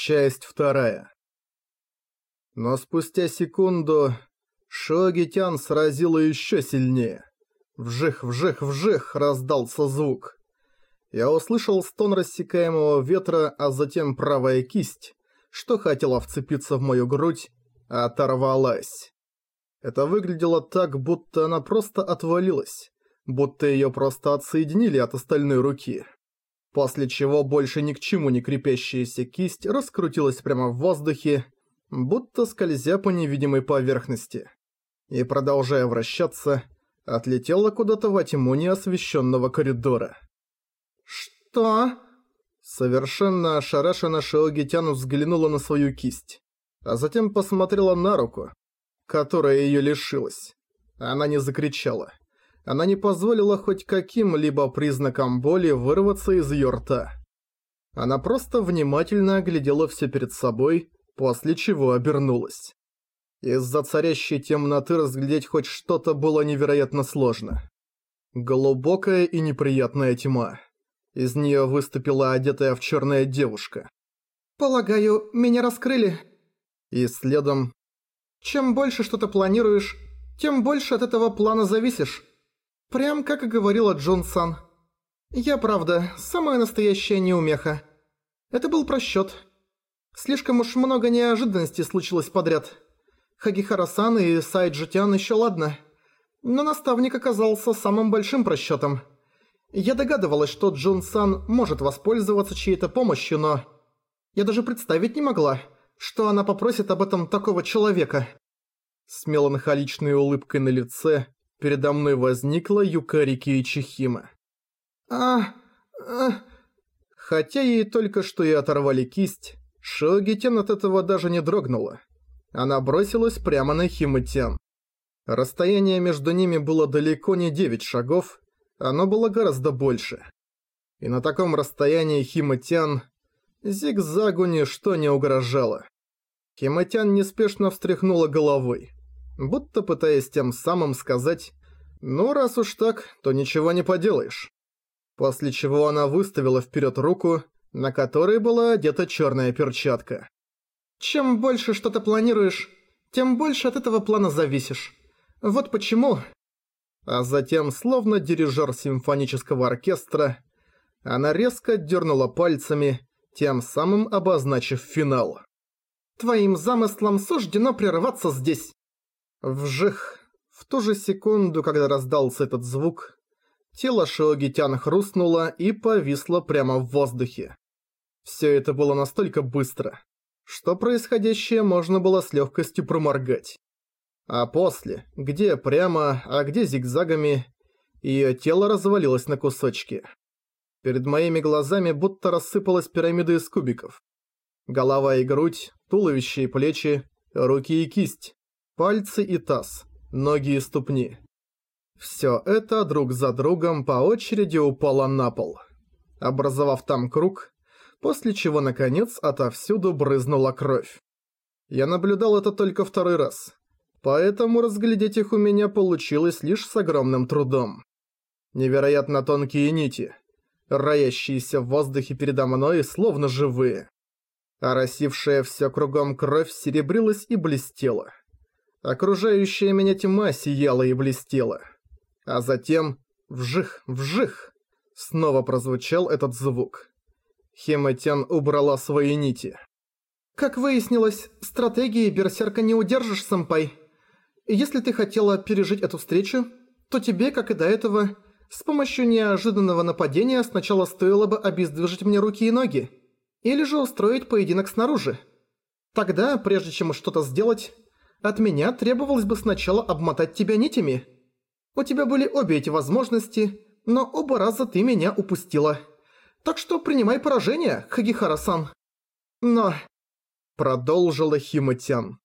Часть 2. Но спустя секунду Шоугитян сразила еще сильнее. Вжих, вжих, вжих раздался звук. Я услышал стон рассекаемого ветра, а затем правая кисть, что хотела вцепиться в мою грудь, оторвалась. Это выглядело так, будто она просто отвалилась, будто ее просто отсоединили от остальной руки. После чего больше ни к чему не крепящаяся кисть раскрутилась прямо в воздухе, будто скользя по невидимой поверхности. И, продолжая вращаться, отлетела куда-то во тьму неосвещенного коридора. «Что?» Совершенно ошарашенно Шоугитян взглянула на свою кисть, а затем посмотрела на руку, которая ее лишилась. Она не закричала. Она не позволила хоть каким-либо признакам боли вырваться из ее рта. Она просто внимательно оглядела все перед собой, после чего обернулась. Из-за царящей темноты разглядеть хоть что-то было невероятно сложно. Глубокая и неприятная тьма. Из нее выступила одетая в черное девушка. «Полагаю, меня раскрыли?» И следом: «Чем больше что-то планируешь, тем больше от этого плана зависишь. Прям как и говорила Джун-сан. Я, правда, самая настоящая неумеха. Это был просчет. Слишком уж много неожиданностей случилось подряд. Хагихара-сан и Сайджутян еще ладно, но наставник оказался самым большим просчетом. Я догадывалась, что Джун-сан может воспользоваться чьей-то помощью, но я даже представить не могла, что она попросит об этом такого человека». С меланхоличной улыбкой на лице передо мной возникла Юкари Киичихима. Хотя ей только что и оторвали кисть, Шоугитян от этого даже не дрогнула. Она бросилась прямо на Хима-тян. Расстояние между ними было далеко не 9 шагов, оно было гораздо больше. И на таком расстоянии Хима-тян зигзагу ничто не угрожало. Хима-тян неспешно встряхнула головой, будто пытаясь тем самым сказать: «Ну, раз уж так, то ничего не поделаешь». После чего она выставила вперед руку, на которой была одета черная перчатка. «Чем больше что-то планируешь, тем больше от этого плана зависишь. Вот почему...» А затем, словно дирижер симфонического оркестра, она резко дернула пальцами, тем самым обозначив финал. «Твоим замыслам суждено прерваться здесь». Вжих! В ту же секунду, когда раздался этот звук, тело Шоугитян хрустнуло и повисло прямо в воздухе. Все это было настолько быстро, что происходящее можно было с легкостью проморгать. А после, где прямо, а где зигзагами, ее тело развалилось на кусочки. Перед моими глазами будто рассыпалась пирамида из кубиков. Голова и грудь, туловище и плечи, руки и кисть, пальцы и таз, ноги и ступни. Все это друг за другом по очереди упало на пол, образовав там круг, после чего, наконец, отовсюду брызнула кровь. Я наблюдал это только второй раз, поэтому разглядеть их у меня получилось лишь с огромным трудом. Невероятно тонкие нити, роящиеся в воздухе передо мной, словно живые. Оросившая все кругом кровь серебрилась и блестела. Окружающая меня тьма сияла и блестела. А затем вжих, вжих, снова прозвучал этот звук. Хима-тян убрала свои нити. «Как выяснилось, стратегии берсерка не удержишь, сэмпай. Если ты хотела пережить эту встречу, то тебе, как и до этого, с помощью неожиданного нападения сначала стоило бы обездвижить мне руки и ноги, или же устроить поединок снаружи. Тогда, прежде чем что-то сделать, от меня требовалось бы сначала обмотать тебя нитями. У тебя были обе эти возможности, но оба раза ты меня упустила. Так что принимай поражение, Хагихара-сан». «Но...» — продолжила Хима-тян.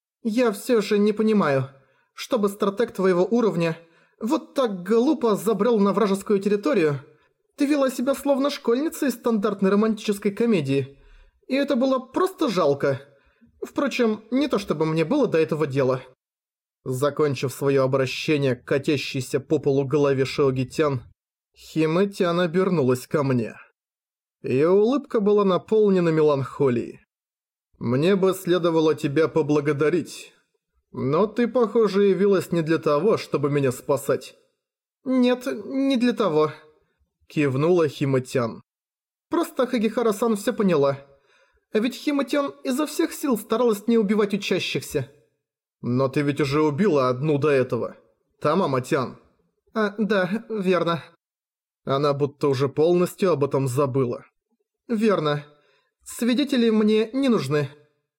«Я все же не понимаю, чтобы стратег твоего уровня вот так глупо забрел на вражескую территорию. Ты вела себя словно школьница из стандартной романтической комедии, и это было просто жалко. Впрочем, не то чтобы мне было до этого дела». Закончив свое обращение к катящейся по полу голове Шоугитян, Хима-тян обернулась ко мне. Её улыбка была наполнена меланхолией. Мне бы следовало тебя поблагодарить. Но ты, похоже, явилась не для того, чтобы меня спасать. Нет, не для того. Кивнула Хима-тян. Просто Хагихара-сан все поняла. А ведь Хима-тян изо всех сил старалась не убивать учащихся. Но ты ведь уже убила одну до этого. Тамама-тян. Да, верно. Она будто уже полностью об этом забыла. Верно. Свидетели мне не нужны.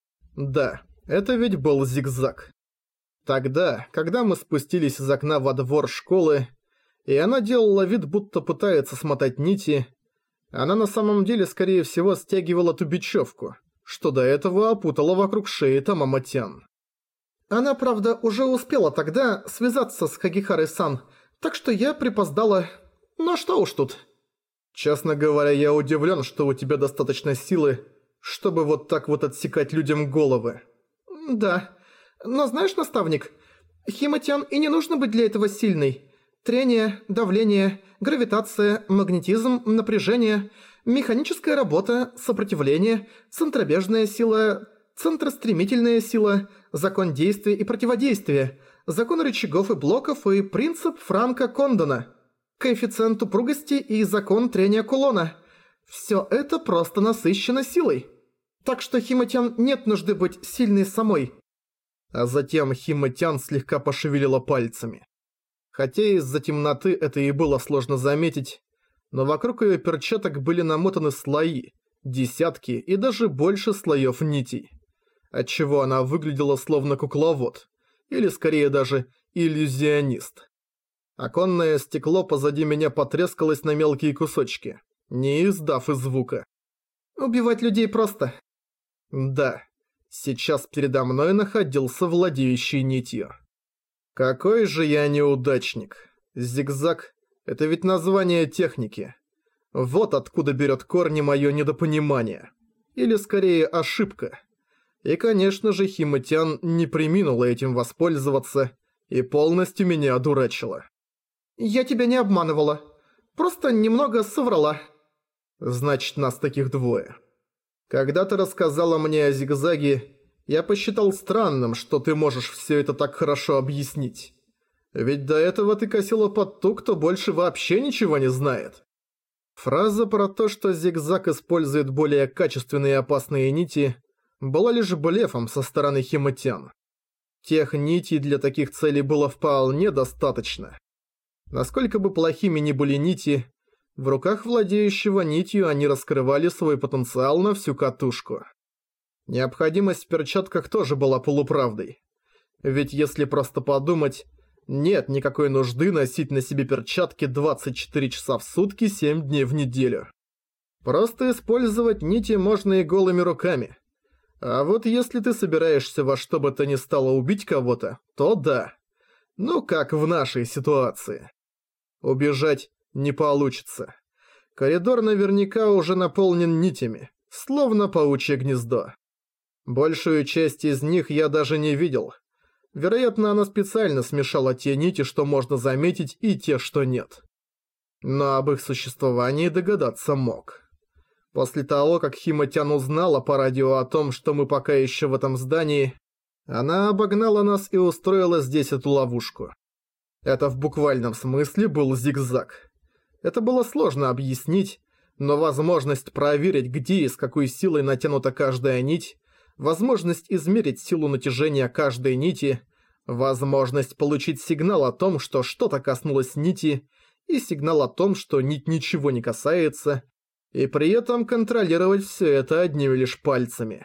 Да, это ведь был зигзаг. Тогда, когда мы спустились из окна во двор школы, и она делала вид, будто пытается смотать нити, она на самом деле, скорее всего, стягивала ту бечевку, что до этого опутала вокруг шеи Тамама-тян. Она, правда, уже успела тогда связаться с Хагихарой-сан, так что я припоздала. Но что уж тут. Честно говоря, я удивлен, что у тебя достаточно силы, чтобы вот так вот отсекать людям головы. Да. Но знаешь, наставник, Хима-тян и не нужно быть для этого сильной. Трение, давление, гравитация, магнетизм, напряжение, механическая работа, сопротивление, центробежная сила, центростремительная сила, закон действия и противодействия, закон рычагов и блоков и принцип Франка-Кондона, коэффициент упругости и закон трения кулона. Всё это просто насыщено силой. Так что Хима-тян нет нужды быть сильной самой. А затем Хима-тян слегка пошевелила пальцами. Хотя из-за темноты это и было сложно заметить, но вокруг её перчаток были намотаны слои, десятки и даже больше слоёв нитей, отчего она выглядела словно кукловод, или скорее даже иллюзионист. Оконное стекло позади меня потрескалось на мелкие кусочки, не издав и звука. Убивать людей просто. Да, сейчас передо мной находился владеющий нитью. Какой же я неудачник. Зигзаг – это ведь название техники. Вот откуда берет корни мое недопонимание. Или скорее ошибка. И, конечно же, Хима-тян не преминула этим воспользоваться и полностью меня одурачила. «Я тебя не обманывала. Просто немного соврала». Значит, нас таких двое. Когда ты рассказала мне о зигзаге, я посчитал странным, что ты можешь все это так хорошо объяснить. Ведь до этого ты косила под ту, кто больше вообще ничего не знает. Фраза про то, что зигзаг использует более качественные и опасные нити, была лишь блефом со стороны Хима-тян. Тех нитей для таких целей было вполне достаточно. Насколько бы плохими ни были нити, в руках владеющего нитью они раскрывали свой потенциал на всю катушку. Необходимость в перчатках тоже была полуправдой. Ведь если просто подумать, нет никакой нужды носить на себе перчатки 24 часа в сутки, 7 дней в неделю. Просто использовать нити можно и голыми руками. А вот если ты собираешься во что бы то ни стало убить кого-то, то да. Ну как в нашей ситуации. Убежать не получится. Коридор наверняка уже наполнен нитями, словно паучье гнездо. Большую часть из них я даже не видел. Вероятно, она специально смешала те нити, что можно заметить, и те, что нет. Но об их существовании догадаться мог. После того, как Хима-тян узнала по радио о том, что мы пока еще в этом здании, она обогнала нас и устроила здесь эту ловушку. Это в буквальном смысле был зигзаг. Это было сложно объяснить, но возможность проверить, где и с какой силой натянута каждая нить, возможность измерить силу натяжения каждой нити, возможность получить сигнал о том, что что-то коснулось нити, и сигнал о том, что нить ничего не касается, и при этом контролировать все это одними лишь пальцами.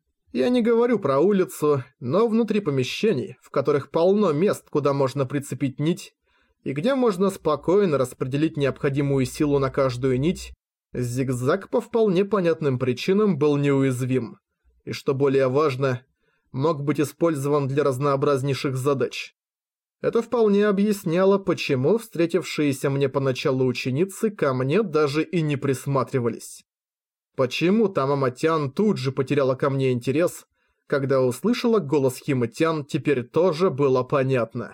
Я не говорю про улицу, но внутри помещений, в которых полно мест, куда можно прицепить нить, и где можно спокойно распределить необходимую силу на каждую нить, зигзаг по вполне понятным причинам был неуязвим. И что более важно, мог быть использован для разнообразнейших задач. Это вполне объясняло, почему встретившиеся мне поначалу ученицы ко мне даже и не присматривались. Почему Тамама-тян тут же потеряла ко мне интерес, когда услышала голос Хима-тян, теперь тоже было понятно.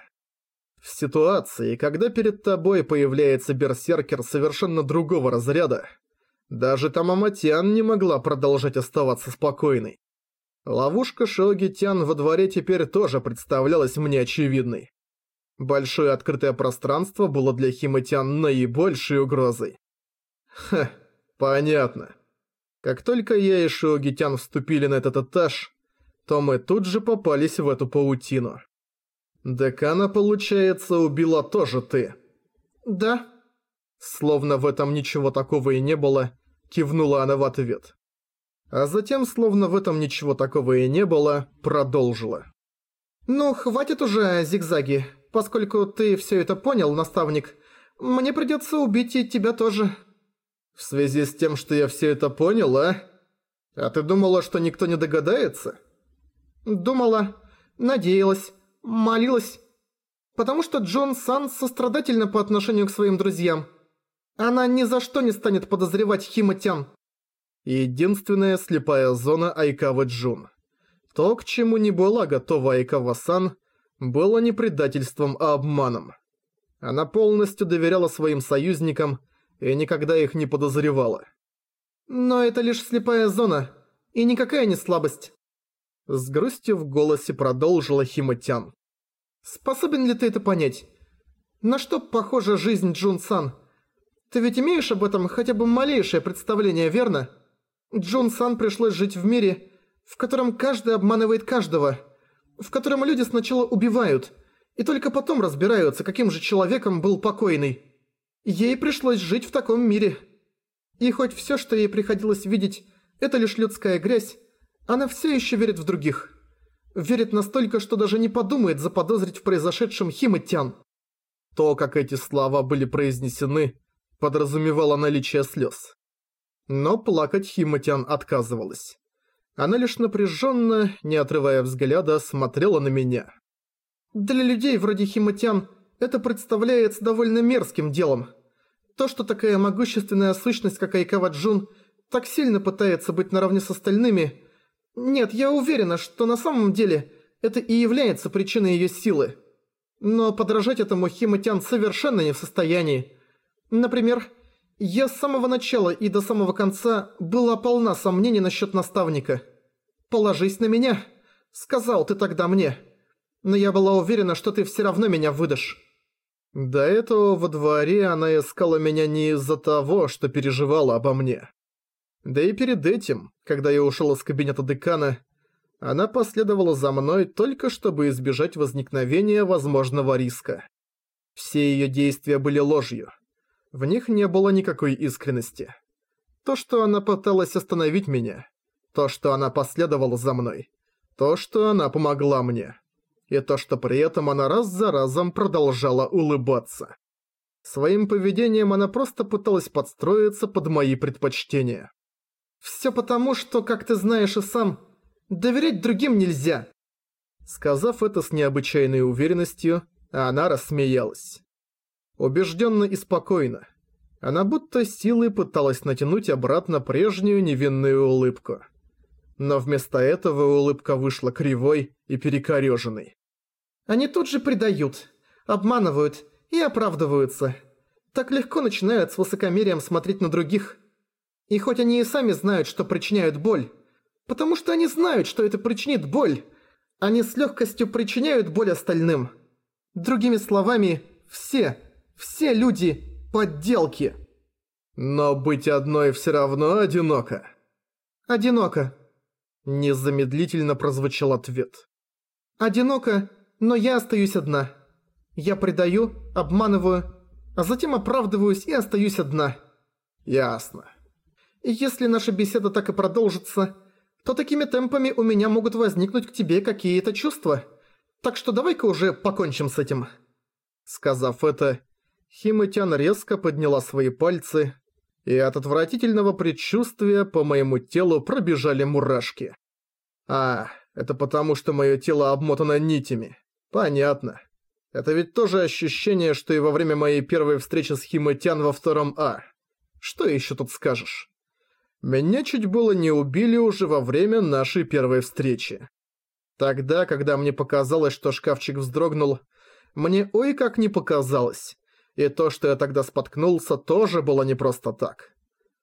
В ситуации, когда перед тобой появляется берсеркер совершенно другого разряда, даже Тамама-тян не могла продолжать оставаться спокойной. Ловушка Шиоги-тян во дворе теперь тоже представлялась мне очевидной. Большое открытое пространство было для Химе-тян наибольшей угрозой. Ха, понятно. Как только я и Шиоги-тян вступили на этот этаж, то мы тут же попались в эту паутину. Декана, получается, убила тоже ты. Да. Словно в этом ничего такого и не было, кивнула она в ответ. А затем, словно в этом ничего такого и не было, продолжила. «Ну, хватит уже зигзаги. Поскольку ты все это понял, наставник, мне придется убить и тебя тоже». «В связи с тем, что я все это понял, а? А ты думала, что никто не догадается?» «Думала, надеялась, молилась. Потому что Джун-сан сострадательна по отношению к своим друзьям. Она ни за что не станет подозревать Химе-тян». Единственная слепая зона Айкавы-джун. То, к чему не была готова Айкава-сан, было не предательством, а обманом. Она полностью доверяла своим союзникам и никогда их не подозревала. «Но это лишь слепая зона, и никакая не слабость», — с грустью в голосе продолжила Химе-тян. «Способен ли ты это понять? На что похожа жизнь Джун-сан? Ты ведь имеешь об этом хотя бы малейшее представление, верно? Джун-сан пришлось жить в мире, в котором каждый обманывает каждого, в котором люди сначала убивают, и только потом разбираются, каким же человеком был покойный. Ей пришлось жить в таком мире. И хоть все, что ей приходилось видеть, это лишь людская грязь, она все еще верит в других. Верит настолько, что даже не подумает заподозрить в произошедшем Химе-тян». То, как эти слова были произнесены, подразумевало наличие слез. Но плакать Химе-тян отказывалась. Она лишь напряженно, не отрывая взгляда, смотрела на меня. «Для людей вроде Химе-тян это представляется довольно мерзким делом. То, что такая могущественная сущность, как Айкава-джун, так сильно пытается быть наравне с остальными... Нет, я уверена, что на самом деле это и является причиной ее силы. Но подражать этому Химе-тян совершенно не в состоянии. Например, я с самого начала и до самого конца была полна сомнений насчет наставника. «Положись на меня», — сказал ты тогда мне. Но я была уверена, что ты все равно меня выдашь. До этого во дворе она искала меня не из-за того, что переживала обо мне. Да и перед этим, когда я ушел из кабинета декана, она последовала за мной только чтобы избежать возникновения возможного риска. Все ее действия были ложью. В них не было никакой искренности. То, что она пыталась остановить меня, то, что она последовала за мной, то, что она помогла мне, и то, что при этом она раз за разом продолжала улыбаться. Своим поведением она просто пыталась подстроиться под мои предпочтения. «Всё потому, что, как ты знаешь и сам, доверять другим нельзя». Сказав это с необычайной уверенностью, она рассмеялась. Убежденно и спокойно. Она будто силой пыталась натянуть обратно прежнюю невинную улыбку. Но вместо этого улыбка вышла кривой и перекорёженной. «Они тут же предают, обманывают и оправдываются. Так легко начинают с высокомерием смотреть на других. И хоть они и сами знают, что причиняют боль, потому что они знают, что это причинит боль, они с легкостью причиняют боль остальным. Другими словами, все люди – подделки». «Но быть одной все равно одиноко». «Одиноко», – незамедлительно прозвучал ответ. «Одиноко, но я остаюсь одна. Я предаю, обманываю, а затем оправдываюсь и остаюсь одна». «Ясно». «Если наша беседа так и продолжится, то такими темпами у меня могут возникнуть к тебе какие-то чувства. Так что давай-ка уже покончим с этим». Сказав это, Химе-тян резко подняла свои пальцы, и от отвратительного предчувствия по моему телу пробежали мурашки. «А, это потому, что мое тело обмотано нитями. Понятно. Это ведь тоже ощущение, что и во время моей первой встречи с Химе-тян во втором А. Что еще тут скажешь? Меня чуть было не убили уже во время нашей первой встречи. Тогда, когда мне показалось, что шкафчик вздрогнул, мне ой как не показалось. И то, что я тогда споткнулся, тоже было не просто так.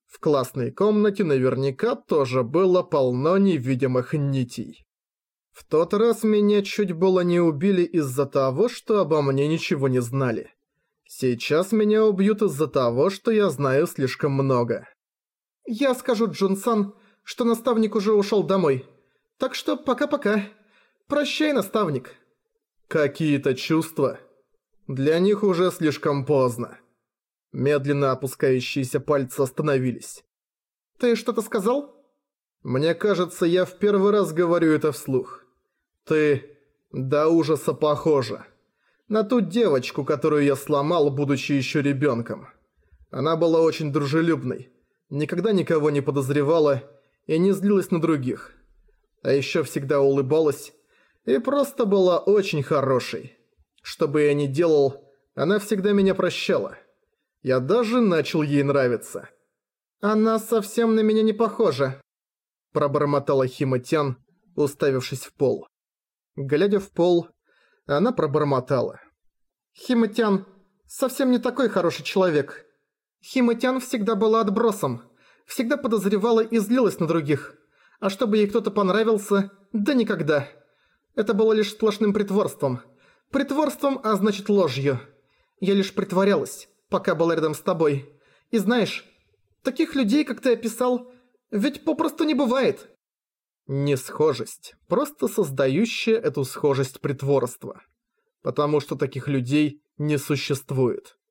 В классной комнате наверняка тоже было полно невидимых нитей. В тот раз меня чуть было не убили из-за того, что обо мне ничего не знали. Сейчас меня убьют из-за того, что я знаю слишком много. Я скажу Джун-сан, что наставник уже ушел домой. Так что пока-пока. Прощай, наставник. Какие-то чувства. Для них уже слишком поздно. Медленно опускающиеся пальцы остановились. Ты что-то сказал? Мне кажется, я в первый раз говорю это вслух. Ты до ужаса похожа на ту девочку, которую я сломал, будучи еще ребенком. Она была очень дружелюбной, никогда никого не подозревала и не злилась на других. А еще всегда улыбалась и просто была очень хорошей. Что бы я ни делал, она всегда меня прощала. Я даже начал ей нравиться. «Она совсем на меня не похожа», – пробормотала Хима-тян, уставившись в пол. Глядя в пол, она пробормотала. «Хима-тян совсем не такой хороший человек. Хима-тян всегда была отбросом, всегда подозревала и злилась на других. А чтобы ей кто-то понравился, да никогда. Это было лишь сплошным притворством. Притворством, а значит ложью. Я лишь притворялась, пока была рядом с тобой. И знаешь, таких людей, как ты описал, ведь попросту не бывает». Не схожесть, просто создающая эту схожесть притворства. Потому что таких людей не существует.